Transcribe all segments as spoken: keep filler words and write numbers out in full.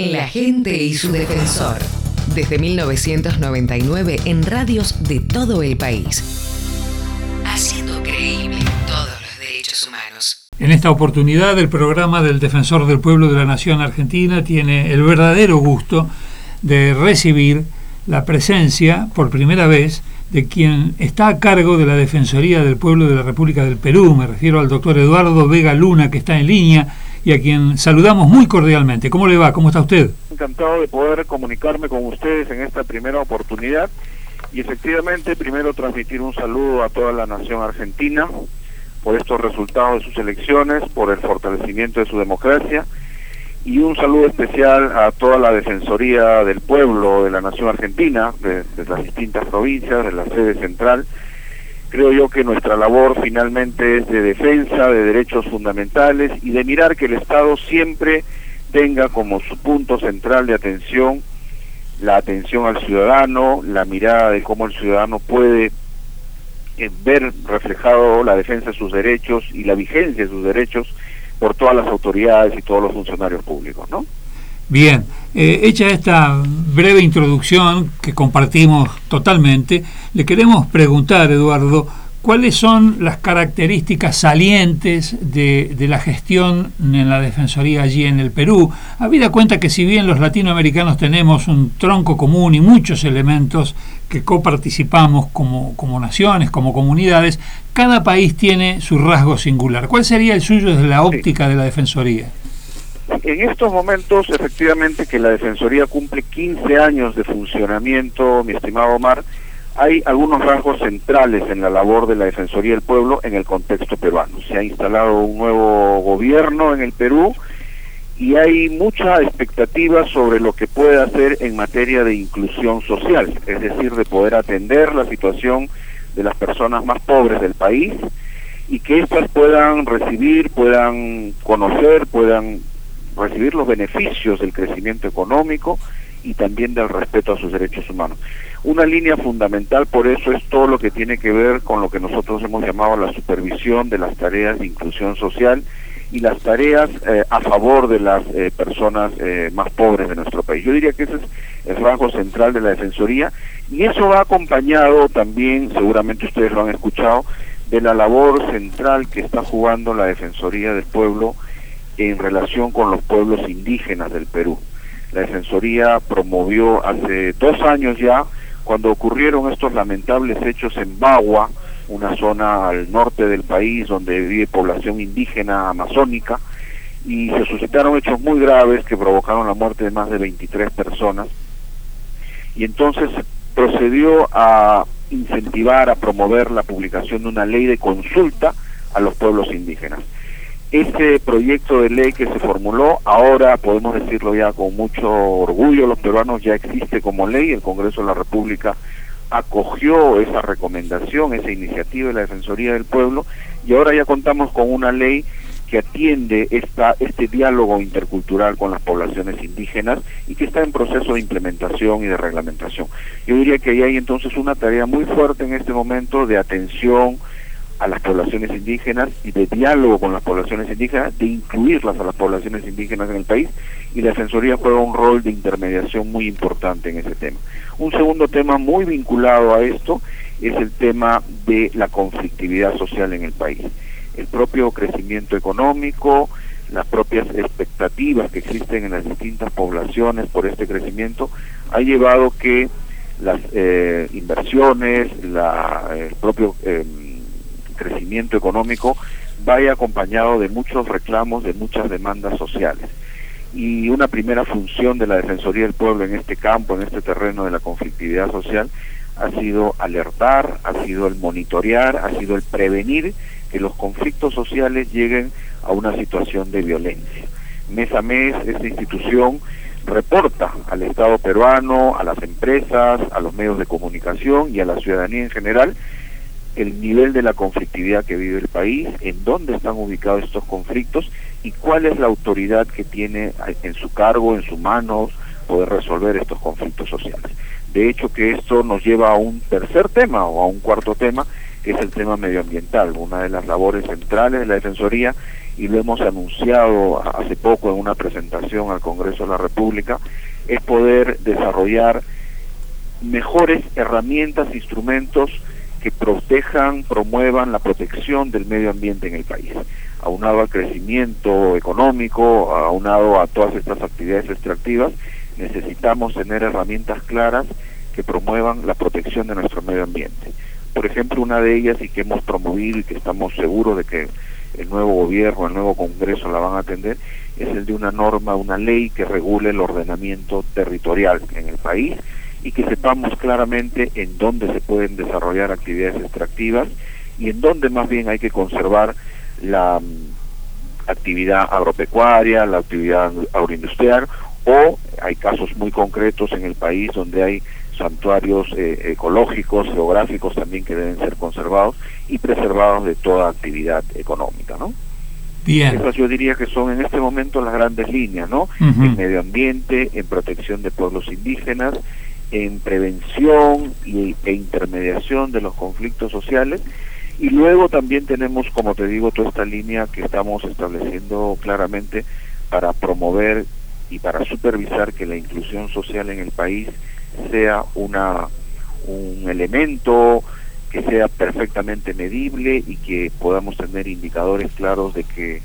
La gente y su defensor. Desde mil novecientos noventa y nueve en radios de todo el país. Haciendo creíble todos los derechos humanos. En esta oportunidad, el programa del Defensor del Pueblo de la Nación Argentina tiene el verdadero gusto de recibir la presencia, por primera vez, de quien está a cargo de la Defensoría del Pueblo de la República del Perú. Me refiero al doctor Eduardo Vega Luna, que está en línea y a quien saludamos muy cordialmente. ¿Cómo le va? ¿Cómo está usted? Encantado de poder comunicarme con ustedes en esta primera oportunidad y efectivamente primero transmitir un saludo a toda la nación argentina por estos resultados de sus elecciones, por el fortalecimiento de su democracia, y un saludo especial a toda la Defensoría del Pueblo de la Nación Argentina, de, de las distintas provincias, de la sede central. Creo yo que nuestra labor finalmente es de defensa de derechos fundamentales y de mirar que el Estado siempre tenga como su punto central de atención la atención al ciudadano, la mirada de cómo el ciudadano puede eh, ver reflejado la defensa de sus derechos y la vigencia de sus derechos por todas las autoridades y todos los funcionarios públicos, ¿no? Bien, eh, hecha esta breve introducción que compartimos totalmente, le queremos preguntar, Eduardo, ¿cuáles son las características salientes de, de la gestión en la Defensoría allí en el Perú? Habida cuenta que si bien los latinoamericanos tenemos un tronco común y muchos elementos que coparticipamos como, como naciones, como comunidades, cada país tiene su rasgo singular. ¿Cuál sería el suyo desde la óptica de la Defensoría? En estos momentos, efectivamente, que la Defensoría cumple quince años de funcionamiento, mi estimado Omar, hay algunos rasgos centrales en la labor de la Defensoría del Pueblo en el contexto peruano. Se ha instalado un nuevo gobierno en el Perú y hay mucha expectativa sobre lo que puede hacer en materia de inclusión social, es decir, de poder atender la situación de las personas más pobres del país y que éstas puedan recibir, puedan conocer, puedan recibir los beneficios del crecimiento económico y también del respeto a sus derechos humanos. Una línea fundamental por eso es todo lo que tiene que ver con lo que nosotros hemos llamado la supervisión de las tareas de inclusión social y las tareas eh, a favor de las eh, personas eh, más pobres de nuestro país. Yo diría que ese es el rasgo central de la Defensoría y eso va acompañado también, seguramente ustedes lo han escuchado, de la labor central que está jugando la Defensoría del Pueblo en relación con los pueblos indígenas del Perú. La Defensoría promovió hace dos años ya, cuando ocurrieron estos lamentables hechos en Bagua, una zona al norte del país donde vive población indígena amazónica, y se suscitaron hechos muy graves que provocaron la muerte de más de veintitrés personas, y entonces procedió a incentivar, a promover la publicación de una ley de consulta a los pueblos indígenas. Este proyecto de ley que se formuló, ahora podemos decirlo ya con mucho orgullo, los peruanos, ya existe como ley. El Congreso de la República acogió esa recomendación, esa iniciativa de la Defensoría del Pueblo, y ahora ya contamos con una ley que atiende esta, este diálogo intercultural con las poblaciones indígenas y que está en proceso de implementación y de reglamentación. Yo diría que ahí hay entonces una tarea muy fuerte en este momento de atención a las poblaciones indígenas y de diálogo con las poblaciones indígenas, de incluirlas a las poblaciones indígenas en el país, y la Defensoría juega un rol de intermediación muy importante en ese tema. Un segundo tema muy vinculado a esto es el tema de la conflictividad social en el país. El propio crecimiento económico, las propias expectativas que existen en las distintas poblaciones por este crecimiento, ha llevado que las eh, inversiones, la, el propio eh, crecimiento económico vaya acompañado de muchos reclamos, de muchas demandas sociales. Y una primera función de la Defensoría del Pueblo en este campo, en este terreno de la conflictividad social, ha sido alertar, ha sido el monitorear, ha sido el prevenir que los conflictos sociales lleguen a una situación de violencia. Mes a mes, esta institución reporta al Estado peruano, a las empresas, a los medios de comunicación y a la ciudadanía en general el nivel de la conflictividad que vive el país, en dónde están ubicados estos conflictos y cuál es la autoridad que tiene en su cargo, en sus manos, poder resolver estos conflictos sociales. De hecho, que esto nos lleva a un tercer tema o a un cuarto tema, que es el tema medioambiental. Una de las labores centrales de la Defensoría y lo hemos anunciado hace poco en una presentación al Congreso de la República, es poder desarrollar mejores herramientas, instrumentos que protejan, promuevan la protección del medio ambiente en el país, aunado al crecimiento económico, aunado a todas estas actividades extractivas. Necesitamos tener herramientas claras que promuevan la protección de nuestro medio ambiente. Por ejemplo, una de ellas, y que hemos promovido y que estamos seguros de que el nuevo gobierno, el nuevo Congreso la van a atender, es el de una norma, una ley que regule el ordenamiento territorial en el país y que sepamos claramente en dónde se pueden desarrollar actividades extractivas y en dónde más bien hay que conservar la um, actividad agropecuaria, la actividad agroindustrial, o hay casos muy concretos en el país donde hay santuarios eh, ecológicos, geográficos también que deben ser conservados y preservados de toda actividad económica, ¿no? Bien. Esas yo diría que son en este momento las grandes líneas, ¿no? Uh-huh. En medio ambiente, en protección de pueblos indígenas, en prevención y, e intermediación de los conflictos sociales, y luego también tenemos, como te digo, toda esta línea que estamos estableciendo claramente para promover y para supervisar que la inclusión social en el país sea una un elemento que sea perfectamente medible y que podamos tener indicadores claros de que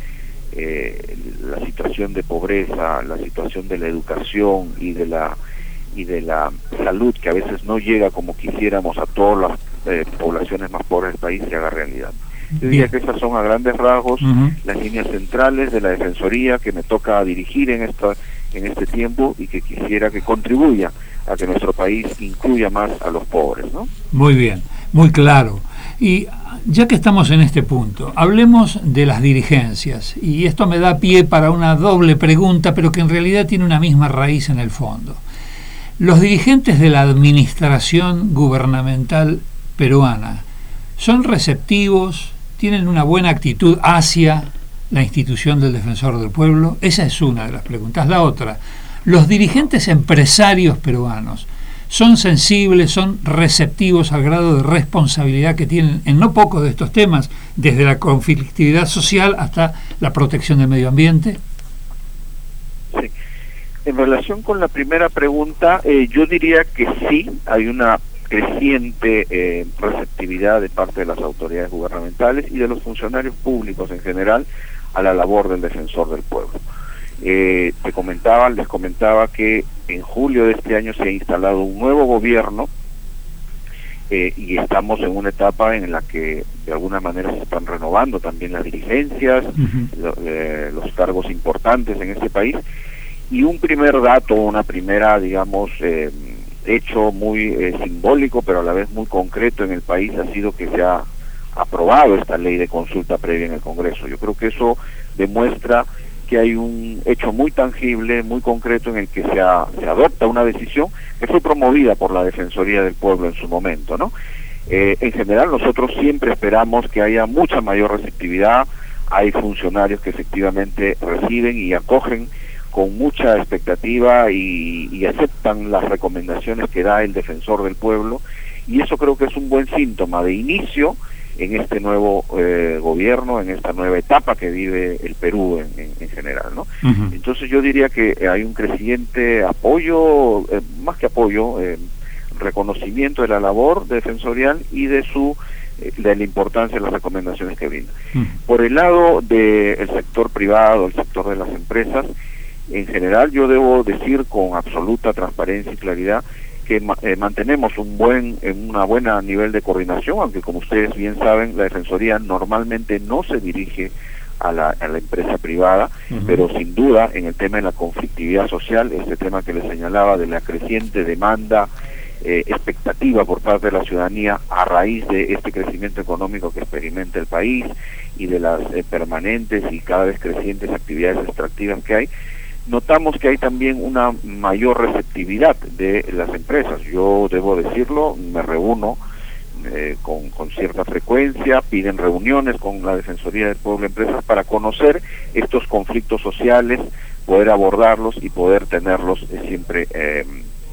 eh, la situación de pobreza, la situación de la educación y de la y de la salud, que a veces no llega como quisiéramos a todas las eh, poblaciones más pobres del país, se haga realidad. Yo diría que esas son a grandes rasgos uh-huh. las líneas centrales de la Defensoría que me toca dirigir en esta en este tiempo y que quisiera que contribuya a que nuestro país incluya más a los pobres, ¿no? Muy bien, muy claro. Y ya que estamos en este punto, hablemos de las dirigencias, y esto me da pie para una doble pregunta, pero que en realidad tiene una misma raíz en el fondo. Los dirigentes de la administración gubernamental peruana son receptivos, tienen una buena actitud hacia la institución del Defensor del Pueblo. Esa es una de las preguntas. La otra, los dirigentes empresarios peruanos son sensibles, son receptivos al grado de responsabilidad que tienen en no poco de estos temas, desde la conflictividad social hasta la protección del medio ambiente. Sí. En relación con la primera pregunta, eh, yo diría que sí, hay una creciente eh, receptividad de parte de las autoridades gubernamentales y de los funcionarios públicos en general a la labor del Defensor del Pueblo. Eh, te comentaba, les comentaba que en julio de este año se ha instalado un nuevo gobierno eh, y estamos en una etapa en la que de alguna manera se están renovando también las dirigencias, uh-huh. lo, eh, los cargos importantes en este país, y un primer dato, una primera, digamos, eh, hecho muy eh, simbólico, pero a la vez muy concreto en el país, ha sido que se ha aprobado esta ley de consulta previa en el Congreso. Yo creo que eso demuestra que hay un hecho muy tangible, muy concreto, en el que se, ha, se adopta una decisión que fue promovida por la Defensoría del Pueblo en su momento, ¿no? Eh, en general, nosotros siempre esperamos que haya mucha mayor receptividad. Hay funcionarios que efectivamente reciben y acogen con mucha expectativa y, y aceptan las recomendaciones que da el Defensor del Pueblo, y eso creo que es un buen síntoma de inicio en este nuevo eh, gobierno, en esta nueva etapa que vive el Perú en, en, en general, ¿no? Uh-huh. Entonces yo diría que hay un creciente apoyo, eh, más que apoyo, eh, reconocimiento de la labor defensorial y de su eh, de la importancia de las recomendaciones que brinda. Uh-huh. Por el lado del sector privado, el sector de las empresas, en general yo debo decir con absoluta transparencia y claridad que eh, mantenemos un buen en una buena nivel de coordinación, aunque como ustedes bien saben, la Defensoría normalmente no se dirige a la, a la empresa privada, uh-huh. pero sin duda en el tema de la conflictividad social, este tema que les señalaba de la creciente demanda, eh, expectativa por parte de la ciudadanía a raíz de este crecimiento económico que experimenta el país y de las eh, permanentes y cada vez crecientes actividades extractivas que hay, notamos que hay también una mayor receptividad de las empresas. Yo debo decirlo, me reúno eh, con, con cierta frecuencia, piden reuniones con la Defensoría del Pueblo Empresas para conocer estos conflictos sociales, poder abordarlos y poder tenerlos eh, siempre eh,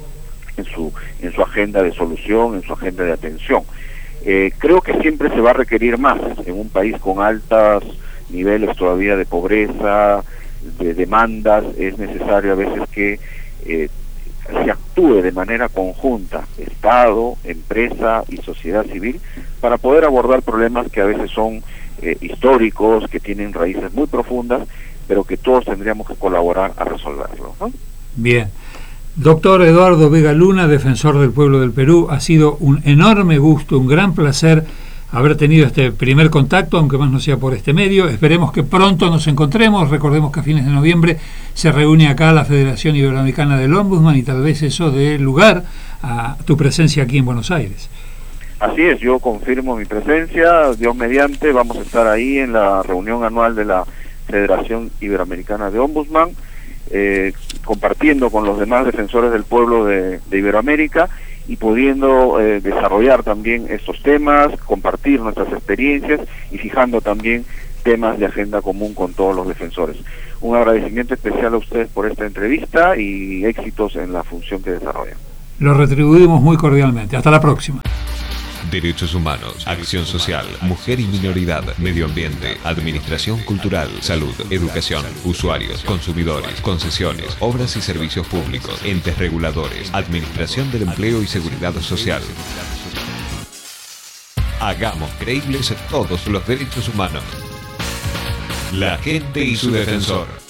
en su en su agenda de solución, en su agenda de atención. Eh, creo que siempre se va a requerir más en un país con altas niveles todavía de pobreza, de demandas, es necesario a veces que eh, se actúe de manera conjunta, Estado, empresa y sociedad civil, para poder abordar problemas que a veces son eh, históricos, que tienen raíces muy profundas, pero que todos tendríamos que colaborar a resolverlo, ¿no? Bien. Doctor Eduardo Vega Luna, defensor del pueblo del Perú, ha sido un enorme gusto, un gran placer haber tenido este primer contacto, aunque más no sea por este medio. Esperemos que pronto nos encontremos. Recordemos que a fines de noviembre se reúne acá la Federación Iberoamericana del Ombudsman y tal vez eso dé lugar a tu presencia aquí en Buenos Aires. Así es, yo confirmo mi presencia, Dios mediante, vamos a estar ahí en la reunión anual de la Federación Iberoamericana de Ombudsman, eh, compartiendo con los demás defensores del pueblo de, de Iberoamérica y pudiendo eh, desarrollar también estos temas, compartir nuestras experiencias y fijando también temas de agenda común con todos los defensores. Un agradecimiento especial a ustedes por esta entrevista y éxitos en la función que desarrollan. Lo retribuimos muy cordialmente. Hasta la próxima. Derechos humanos, acción social, mujer y minoridad, medio ambiente, administración cultural, salud, educación, usuarios, consumidores, concesiones, obras y servicios públicos, entes reguladores, administración del empleo y seguridad social. Hagamos creíbles todos los derechos humanos. La gente y su defensor.